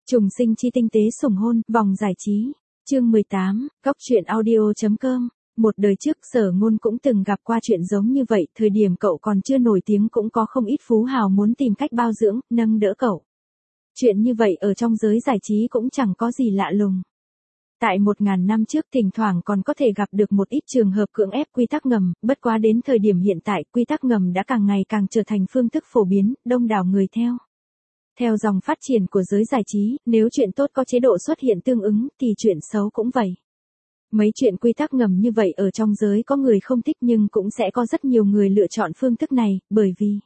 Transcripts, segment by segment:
Trùng sinh chi tinh tế sủng hôn, vòng giải trí. Chương 18, Cóc truyện audio.com. Một đời trước Sở Ngôn cũng từng gặp qua chuyện giống như vậy, thời điểm cậu còn chưa nổi tiếng cũng có không ít phú hào muốn tìm cách bao dưỡng, nâng đỡ cậu. Chuyện như vậy ở trong giới giải trí cũng chẳng có gì lạ lùng. Tại 1000 năm trước thỉnh thoảng còn có thể gặp được một ít trường hợp cưỡng ép quy tắc ngầm, bất quá đến thời điểm hiện tại quy tắc ngầm đã càng ngày càng trở thành phương thức phổ biến, đông đảo người theo. Theo dòng phát triển của giới giải trí, nếu chuyện tốt có chế độ xuất hiện tương ứng thì chuyện xấu cũng vậy. Mấy chuyện quy tắc ngầm như vậy ở trong giới có người không thích nhưng cũng sẽ có rất nhiều người lựa chọn phương thức này, bởi vì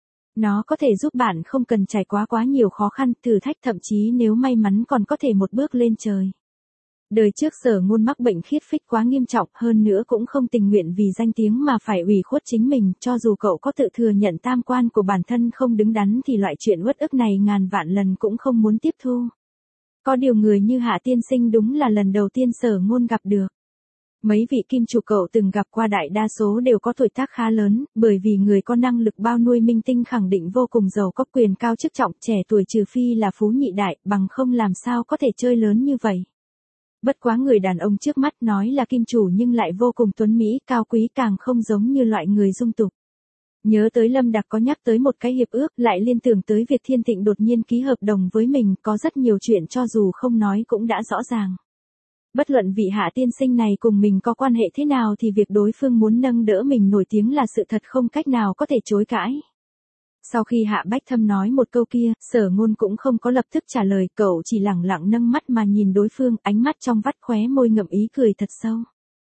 nó có thể giúp bạn không cần trải qua quá nhiều khó khăn, thử thách, thậm chí nếu may mắn còn có thể một bước lên trời. Đời trước Sở Ngôn mắc bệnh khiết phích quá nghiêm trọng, hơn nữa cũng không tình nguyện vì danh tiếng mà phải ủy khuất chính mình, cho dù cậu có tự thừa nhận tam quan của bản thân không đứng đắn thì loại chuyện uất ức này ngàn vạn lần cũng không muốn tiếp thu. Có điều người như Hạ tiên sinh đúng là lần đầu tiên Sở Ngôn gặp được. Mấy vị kim chủ cậu từng gặp qua đại đa số đều có tuổi tác khá lớn, bởi vì người có năng lực bao nuôi minh tinh khẳng định vô cùng giàu có quyền cao chức trọng, trẻ tuổi trừ phi là phú nhị đại, bằng không làm sao có thể chơi lớn như vậy. Bất quá người đàn ông trước mắt nói là kim chủ nhưng lại vô cùng tuấn mỹ, cao quý, càng không giống như loại người dung tục. Nhớ tới Lâm Đạc có nhắc tới một cái hiệp ước, lại liên tưởng tới việc Thiên Thịnh đột nhiên ký hợp đồng với mình, có rất nhiều chuyện cho dù không nói cũng đã rõ ràng. Bất luận vị Hạ tiên sinh này cùng mình có quan hệ thế nào thì việc đối phương muốn nâng đỡ mình nổi tiếng là sự thật không cách nào có thể chối cãi. Sau khi Hạ Bách Thâm nói một câu kia, Sở Ngôn cũng không có lập tức trả lời, cậu chỉ lẳng lặng nâng mắt mà nhìn đối phương, ánh mắt trong vắt khóe môi ngậm ý cười thật sâu.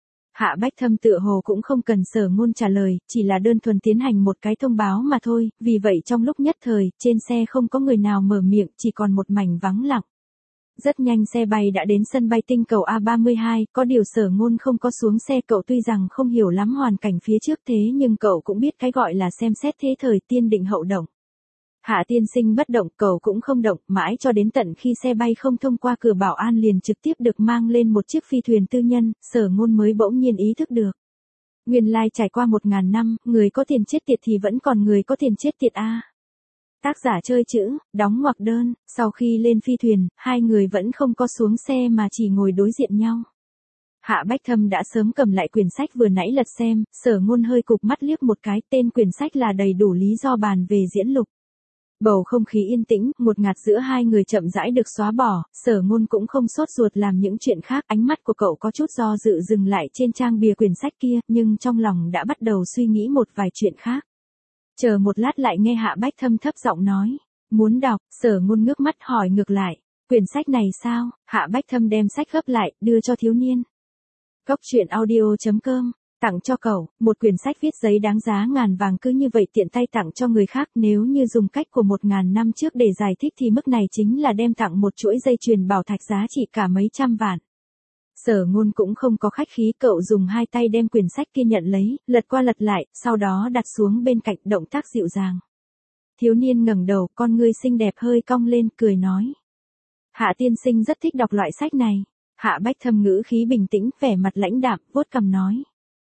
Hạ Bách Thâm tựa hồ cũng không cần Sở Ngôn trả lời, chỉ là đơn thuần tiến hành một cái thông báo mà thôi, vì vậy trong lúc nhất thời, trên xe không có người nào mở miệng, chỉ còn một mảnh vắng lặng. Rất nhanh xe bay đã đến sân bay tinh cầu A32, có điều Sở Ngôn không có xuống xe, cậu tuy rằng không hiểu lắm hoàn cảnh phía trước thế nhưng cậu cũng biết cái gọi là xem xét thế thời tiên định hậu động. Hạ tiên sinh bất động, cậu cũng không động, mãi cho đến tận khi xe bay không thông qua cửa bảo an liền trực tiếp được mang lên một chiếc phi thuyền tư nhân, Sở Ngôn mới bỗng nhiên ý thức được. Nguyên lai trải qua 1000 năm, người có tiền chết tiệt thì vẫn còn người có tiền chết tiệt a. Tác giả chơi chữ, đóng ngoặc đơn, sau khi lên phi thuyền, hai người vẫn không có xuống xe mà chỉ ngồi đối diện nhau. Hạ Bách Thâm đã sớm cầm lại quyển sách vừa nãy lật xem, Sở Ngôn hơi cụp mắt liếc một cái, tên quyển sách là đầy đủ lý do bàn về diễn lục. Bầu không khí yên tĩnh, ngột ngạt giữa hai người chậm rãi được xóa bỏ, Sở Ngôn cũng không sốt ruột làm những chuyện khác, ánh mắt của cậu có chút do dự dừng lại trên trang bìa quyển sách kia, nhưng trong lòng đã bắt đầu suy nghĩ một vài chuyện khác. Chờ một lát lại nghe Hạ Bách Thâm thấp giọng nói, muốn đọc, Sở Ngôn ngước mắt hỏi ngược lại, quyển sách này sao? Hạ Bách Thâm đem sách gấp lại, đưa cho thiếu niên. Cóc truyện audio.com, tặng cho cậu, một quyển sách viết giấy đáng giá ngàn vàng cứ như vậy tiện tay tặng cho người khác, nếu như dùng cách của 1000 năm trước để giải thích thì mức này chính là đem tặng một chuỗi dây chuyền bảo thạch giá trị cả mấy trăm vạn. Sở Ngôn cũng không có khách khí, cậu dùng hai tay đem quyển sách kia nhận lấy, lật qua lật lại, sau đó đặt xuống bên cạnh, động tác dịu dàng. Thiếu niên ngẩng đầu, con ngươi xinh đẹp hơi cong lên, cười nói. Hạ tiên sinh rất thích đọc loại sách này. Hạ Bách Thâm ngữ khí bình tĩnh, vẻ mặt lãnh đạm, vuốt cằm nói.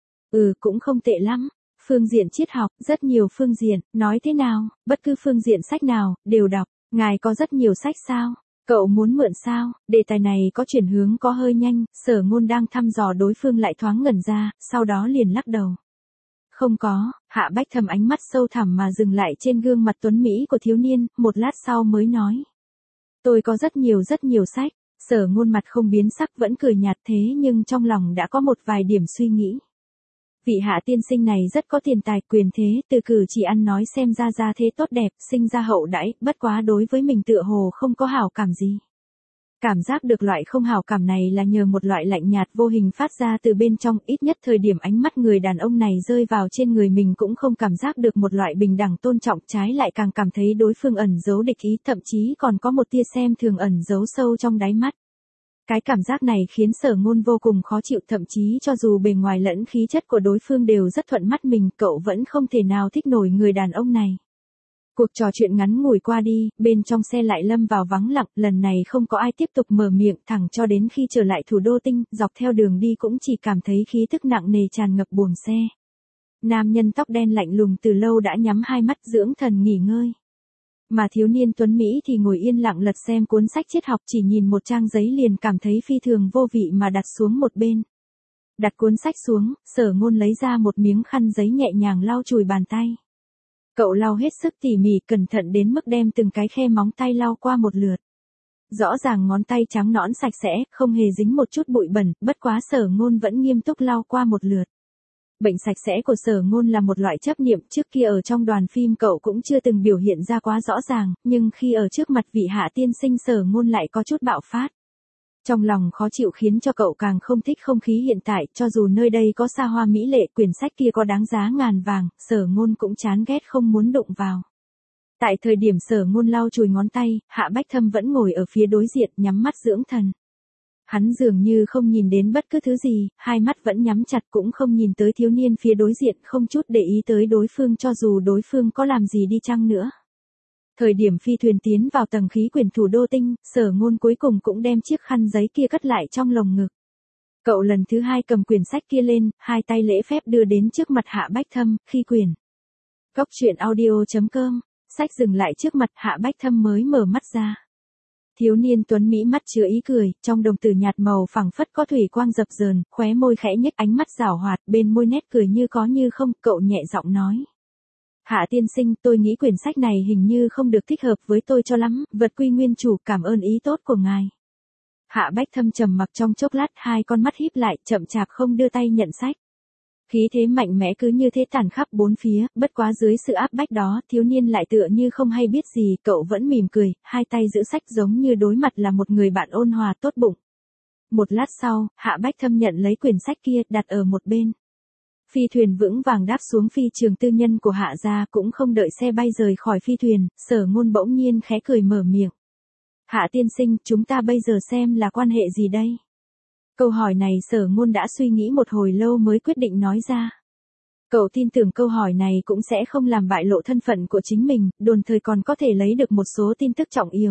Cũng không tệ lắm. Phương diện triết học, rất nhiều phương diện, nói thế nào, bất cứ phương diện sách nào, đều đọc. Ngài có rất nhiều sách sao? Cậu muốn mượn sao? Đề tài này có chuyển hướng có hơi nhanh, Sở Ngôn đang thăm dò đối phương lại thoáng ngẩn ra, sau đó liền lắc đầu. Không có, Hạ Bách Thâm ánh mắt sâu thẳm mà dừng lại trên gương mặt tuấn mỹ của thiếu niên, một lát sau mới nói. Tôi có rất nhiều sách. Sở Ngôn mặt không biến sắc vẫn cười nhạt thế nhưng trong lòng đã có một vài điểm suy nghĩ. Vị Hạ tiên sinh này rất có tiền tài quyền thế, từ cử chỉ ăn nói xem ra thế tốt đẹp, sinh ra hậu đãi, bất quá đối với mình tựa hồ không có hảo cảm gì. Cảm giác được loại không hảo cảm này là nhờ một loại lạnh nhạt vô hình phát ra từ bên trong, ít nhất thời điểm ánh mắt người đàn ông này rơi vào trên người mình cũng không cảm giác được một loại bình đẳng tôn trọng, trái lại càng cảm thấy đối phương ẩn giấu địch ý, thậm chí còn có một tia xem thường ẩn giấu sâu trong đáy mắt. Cái cảm giác này khiến Sở Ngôn vô cùng khó chịu, thậm chí cho dù bề ngoài lẫn khí chất của đối phương đều rất thuận mắt mình, cậu vẫn không thể nào thích nổi người đàn ông này. Cuộc trò chuyện ngắn ngủi qua đi, bên trong xe lại lâm vào vắng lặng, lần này không có ai tiếp tục mở miệng, thẳng cho đến khi trở lại thủ đô tinh, dọc theo đường đi cũng chỉ cảm thấy khí tức nặng nề tràn ngập buồng xe. Nam nhân tóc đen lạnh lùng từ lâu đã nhắm hai mắt dưỡng thần nghỉ ngơi. Mà thiếu niên tuấn Mỹ thì ngồi yên lặng lật xem cuốn sách triết học, chỉ nhìn một trang giấy liền cảm thấy phi thường vô vị mà đặt xuống một bên. Đặt cuốn sách xuống, Sở Ngôn lấy ra một miếng khăn giấy nhẹ nhàng lau chùi bàn tay. Cậu lau hết sức tỉ mỉ, cẩn thận đến mức đem từng cái khe móng tay lau qua một lượt. Rõ ràng ngón tay trắng nõn sạch sẽ, không hề dính một chút bụi bẩn, bất quá Sở Ngôn vẫn nghiêm túc lau qua một lượt. Bệnh sạch sẽ của Sở Ngôn là một loại chấp niệm, trước kia ở trong đoàn phim cậu cũng chưa từng biểu hiện ra quá rõ ràng, nhưng khi ở trước mặt vị Hạ tiên sinh Sở Ngôn lại có chút bạo phát. Trong lòng khó chịu khiến cho cậu càng không thích không khí hiện tại, cho dù nơi đây có xa hoa mỹ lệ, quyển sách kia có đáng giá ngàn vàng, Sở Ngôn cũng chán ghét không muốn đụng vào. Tại thời điểm Sở Ngôn lau chùi ngón tay, Hạ Bách Thâm vẫn ngồi ở phía đối diện nhắm mắt dưỡng thần. Hắn dường như không nhìn đến bất cứ thứ gì, hai mắt vẫn nhắm chặt, cũng không nhìn tới thiếu niên phía đối diện, không chút để ý tới đối phương cho dù đối phương có làm gì đi chăng nữa. Thời điểm phi thuyền tiến vào tầng khí quyển thủ đô tinh, Sở Ngôn cuối cùng cũng đem chiếc khăn giấy kia cất lại trong lồng ngực. Cậu lần thứ hai cầm quyển sách kia lên, hai tay lễ phép đưa đến trước mặt Hạ Bách Thâm, khi quyển. Cốc truyện audio.com, sách dừng lại trước mặt Hạ Bách Thâm mới mở mắt ra. Thiếu niên tuấn Mỹ mắt chứa ý cười, trong đồng tử nhạt màu phẳng phất có thủy quang dập dờn, khóe môi khẽ nhếch, ánh mắt giảo hoạt, bên môi nét cười như có như không, cậu nhẹ giọng nói. Hạ tiên sinh, tôi nghĩ quyển sách này hình như không được thích hợp với tôi cho lắm, vật quy nguyên chủ, cảm ơn ý tốt của ngài. Hạ Bách Thâm trầm mặc trong chốc lát, hai con mắt híp lại, chậm chạp không đưa tay nhận sách. Khí thế mạnh mẽ cứ như thế tản khắp bốn phía, bất quá dưới sự áp bách đó, thiếu niên lại tựa như không hay biết gì, cậu vẫn mỉm cười, hai tay giữ sách giống như đối mặt là một người bạn ôn hòa tốt bụng. Một lát sau, Hạ Bách Thâm nhận lấy quyển sách kia, đặt ở một bên. Phi thuyền vững vàng đáp xuống phi trường tư nhân của Hạ gia, cũng không đợi xe bay rời khỏi phi thuyền, Sở Ngôn bỗng nhiên khẽ cười mở miệng. Hạ tiên sinh, chúng ta bây giờ xem là quan hệ gì đây? Câu hỏi này Sở Ngôn đã suy nghĩ một hồi lâu mới quyết định nói ra. Cậu tin tưởng câu hỏi này cũng sẽ không làm bại lộ thân phận của chính mình, đồng thời còn có thể lấy được một số tin tức trọng yếu.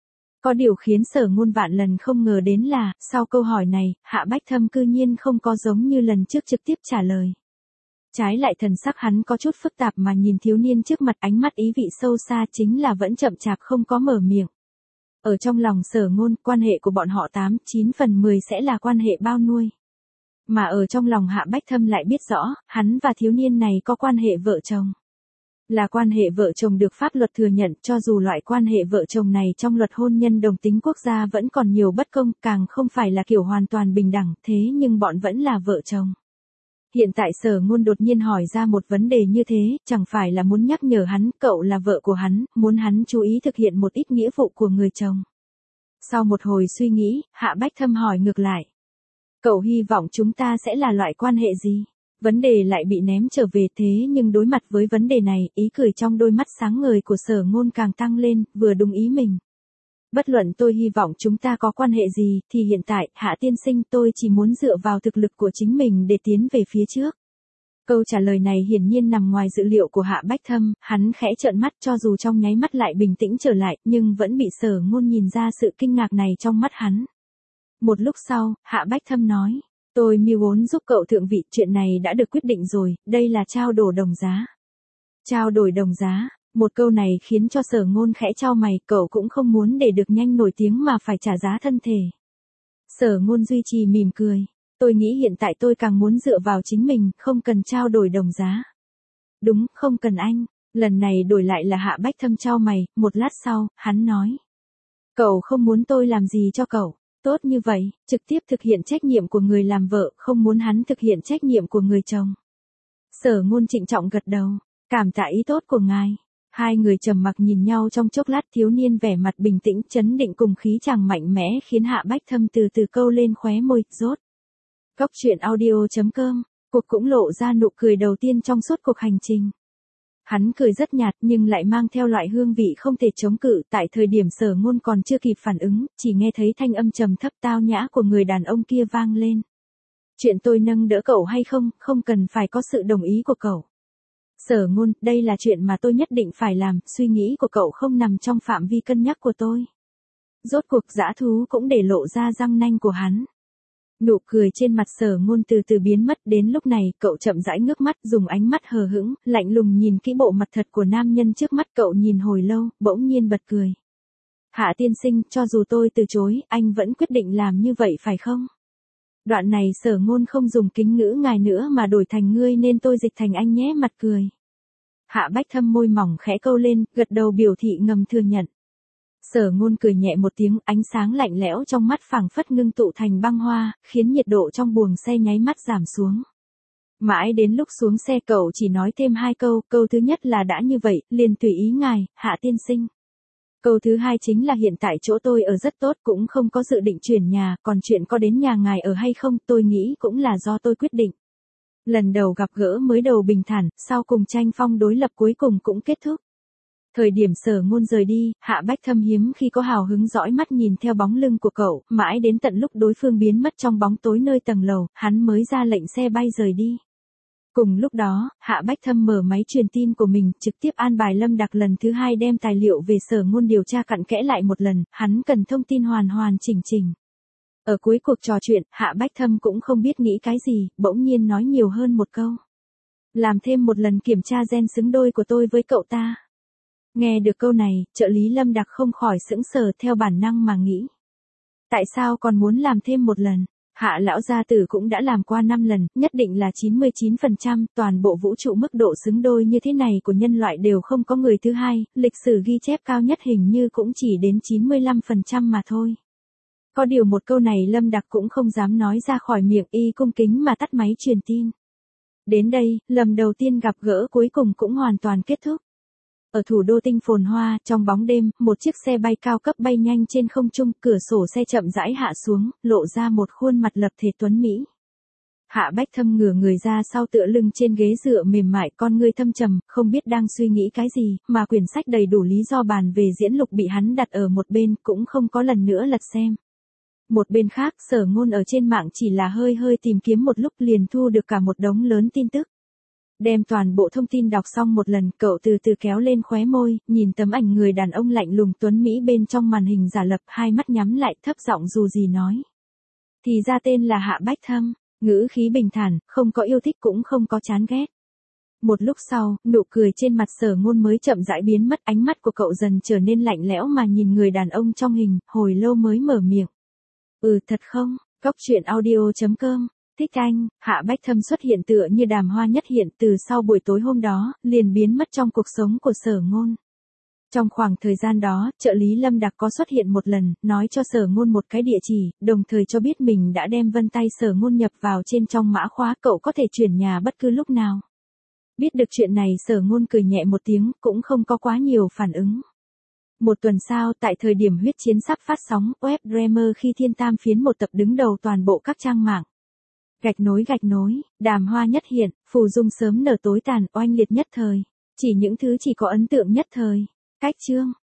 Có điều khiến Sở Ngôn vạn lần không ngờ đến là, sau câu hỏi này, Hạ Bách Thâm cư nhiên không có giống như lần trước trực tiếp trả lời. Trái lại thần sắc hắn có chút phức tạp mà nhìn thiếu niên trước mặt, ánh mắt ý vị sâu xa, chính là vẫn chậm chạp không có mở miệng. Ở trong lòng Sở Ngôn, quan hệ của bọn họ 8-9 phần 10 sẽ là quan hệ bao nuôi. Mà ở trong lòng Hạ Bách Thâm lại biết rõ, hắn và thiếu niên này có quan hệ vợ chồng. Là quan hệ vợ chồng được pháp luật thừa nhận, cho dù loại quan hệ vợ chồng này trong luật hôn nhân đồng tính quốc gia vẫn còn nhiều bất công, càng không phải là kiểu hoàn toàn bình đẳng, thế nhưng bọn vẫn là vợ chồng. Hiện tại Sở Ngôn đột nhiên hỏi ra một vấn đề như thế, chẳng phải là muốn nhắc nhở hắn, cậu là vợ của hắn, muốn hắn chú ý thực hiện một ít nghĩa vụ của người chồng. Sau một hồi suy nghĩ, Hạ Bách Thâm hỏi ngược lại. Cậu hy vọng chúng ta sẽ là loại quan hệ gì? Vấn đề lại bị ném trở về, thế nhưng đối mặt với vấn đề này, ý cười trong đôi mắt sáng ngời của Sở Ngôn càng tăng lên, vừa đúng ý mình. Bất luận tôi hy vọng chúng ta có quan hệ gì, thì hiện tại, Hạ tiên sinh, tôi chỉ muốn dựa vào thực lực của chính mình để tiến về phía trước. Câu trả lời này hiển nhiên nằm ngoài dự liệu của Hạ Bách Thâm, hắn khẽ trợn mắt, cho dù trong nháy mắt lại bình tĩnh trở lại, nhưng vẫn bị Sở Ngôn nhìn ra sự kinh ngạc này trong mắt hắn. Một lúc sau, Hạ Bách Thâm nói, tôi mưu muốn giúp cậu thượng vị, chuyện này đã được quyết định rồi, đây là trao đổi đồng giá. Trao đổi đồng giá, một câu này khiến cho Sở Ngôn khẽ chau mày, cậu cũng không muốn để được nhanh nổi tiếng mà phải trả giá thân thể. Sở Ngôn duy trì mỉm cười, tôi nghĩ hiện tại tôi càng muốn dựa vào chính mình, không cần trao đổi đồng giá. Đúng, không cần anh, lần này đổi lại là Hạ Bách Thâm chau mày, một lát sau, hắn nói. Cậu không muốn tôi làm gì cho cậu. Tốt như vậy, trực tiếp thực hiện trách nhiệm của người làm vợ, không muốn hắn thực hiện trách nhiệm của người chồng. Sở Ngôn trịnh trọng gật đầu, cảm tạ ý tốt của ngài. Hai người trầm mặc nhìn nhau trong chốc lát, thiếu niên vẻ mặt bình tĩnh, trấn định cùng khí chàng mạnh mẽ khiến Hạ Bách Thâm từ từ câu lên khóe môi, rốt. Cốc truyện audio.com, cuộc cũng lộ ra nụ cười đầu tiên trong suốt cuộc hành trình. Hắn cười rất nhạt nhưng lại mang theo loại hương vị không thể chống cự, tại thời điểm Sở Ngôn còn chưa kịp phản ứng, chỉ nghe thấy thanh âm trầm thấp tao nhã của người đàn ông kia vang lên. Chuyện tôi nâng đỡ cậu hay không, không cần phải có sự đồng ý của cậu. Sở Ngôn, đây là chuyện mà tôi nhất định phải làm, suy nghĩ của cậu không nằm trong phạm vi cân nhắc của tôi. Rốt cuộc dã thú cũng để lộ ra răng nanh của hắn. Nụ cười trên mặt Sở Ngôn từ từ biến mất, đến lúc này, cậu chậm rãi ngước mắt, dùng ánh mắt hờ hững, lạnh lùng nhìn kỹ bộ mặt thật của nam nhân trước mắt, cậu nhìn hồi lâu, bỗng nhiên bật cười. Hạ tiên sinh, cho dù tôi từ chối, anh vẫn quyết định làm như vậy phải không? Đoạn này Sở Ngôn không dùng kính ngữ ngài nữa mà đổi thành ngươi nên tôi dịch thành anh nhé, mặt cười. Hạ Bách Thâm môi mỏng khẽ câu lên, gật đầu biểu thị ngầm thừa nhận. Sở Ngôn cười nhẹ một tiếng, ánh sáng lạnh lẽo trong mắt phảng phất ngưng tụ thành băng hoa, khiến nhiệt độ trong buồng xe nháy mắt giảm xuống. Mãi đến lúc xuống xe cậu chỉ nói thêm 2 câu, câu thứ nhất là đã như vậy, liền tùy ý ngài, Hạ tiên sinh. Câu thứ hai chính là hiện tại chỗ tôi ở rất tốt, cũng không có dự định chuyển nhà, còn chuyện có đến nhà ngài ở hay không, tôi nghĩ cũng là do tôi quyết định. Lần đầu gặp gỡ mới đầu bình thản, sau cùng tranh phong đối lập cuối cùng cũng kết thúc. Thời điểm Sở Ngôn rời đi, Hạ Bách Thâm hiếm khi có hào hứng dõi mắt nhìn theo bóng lưng của cậu, mãi đến tận lúc đối phương biến mất trong bóng tối nơi tầng lầu, hắn mới ra lệnh xe bay rời đi. Cùng lúc đó, Hạ Bách Thâm mở máy truyền tin của mình, trực tiếp an bài Lâm Đặc lần thứ 2 đem tài liệu về Sở Ngôn điều tra cặn kẽ lại một lần, hắn cần thông tin hoàn hoàn chỉnh chỉnh. Ở cuối cuộc trò chuyện, Hạ Bách Thâm cũng không biết nghĩ cái gì, bỗng nhiên nói nhiều hơn một câu. Làm thêm một lần kiểm tra gen xứng đôi của tôi với cậu ta. Nghe được câu này, trợ lý Lâm Đặc không khỏi sững sờ, theo bản năng mà nghĩ. Tại sao còn muốn làm thêm một lần? Hạ lão gia tử cũng đã làm qua 5 lần, nhất định là 99%, toàn bộ vũ trụ mức độ xứng đôi như thế này của nhân loại đều không có người thứ hai, lịch sử ghi chép cao nhất hình như cũng chỉ đến 95% mà thôi. Có điều một câu này Lâm Đặc cũng không dám nói ra khỏi miệng, y cung kính mà tắt máy truyền tin. Đến đây, lần đầu tiên gặp gỡ cuối cùng cũng hoàn toàn kết thúc. Ở thủ đô tinh phồn hoa, trong bóng đêm, một chiếc xe bay cao cấp bay nhanh trên không trung, cửa sổ xe chậm rãi hạ xuống, lộ ra một khuôn mặt lập thể tuấn mỹ. Hạ Bách Thâm ngửa người ra sau tựa lưng trên ghế dựa mềm mại, con ngươi thâm trầm, không biết đang suy nghĩ cái gì, mà quyển sách đầy đủ lý do bàn về diễn lục bị hắn đặt ở một bên, cũng không có lần nữa lật xem. Một bên khác, Sở Ngôn ở trên mạng chỉ là hơi hơi tìm kiếm một lúc liền thu được cả một đống lớn tin tức. Đem toàn bộ thông tin đọc xong một lần, cậu từ từ kéo lên khóe môi, nhìn tấm ảnh người đàn ông lạnh lùng tuấn mỹ bên trong màn hình giả lập, hai mắt nhắm lại, thấp giọng dù gì nói. Thì ra tên là Hạ Bách Thâm, ngữ khí bình thản, không có yêu thích cũng không có chán ghét. Một lúc sau, nụ cười trên mặt Sở Ngôn mới chậm rãi biến mất, ánh mắt của cậu dần trở nên lạnh lẽo mà nhìn người đàn ông trong hình, hồi lâu mới mở miệng. Thật không? Goctruyện audio.com Thích anh. Hạ Bách Thâm xuất hiện tựa như đàm hoa nhất hiện, từ sau buổi tối hôm đó, liền biến mất trong cuộc sống của Sở Ngôn. Trong khoảng thời gian đó, trợ lý Lâm Đặc có xuất hiện một lần, nói cho Sở Ngôn một cái địa chỉ, đồng thời cho biết mình đã đem vân tay Sở Ngôn nhập vào trên trong mã khóa, cậu có thể chuyển nhà bất cứ lúc nào. Biết được chuyện này Sở Ngôn cười nhẹ một tiếng, cũng không có quá nhiều phản ứng. Một tuần sau, tại thời điểm huyết chiến sắp phát sóng, web Dreamer khi thiên tam phiến một tập đứng đầu toàn bộ các trang mạng. Gạch nối, đàm hoa nhất hiện, phù dung sớm nở tối tàn, oanh liệt nhất thời. Chỉ những thứ chỉ có ấn tượng nhất thời. Cách chương.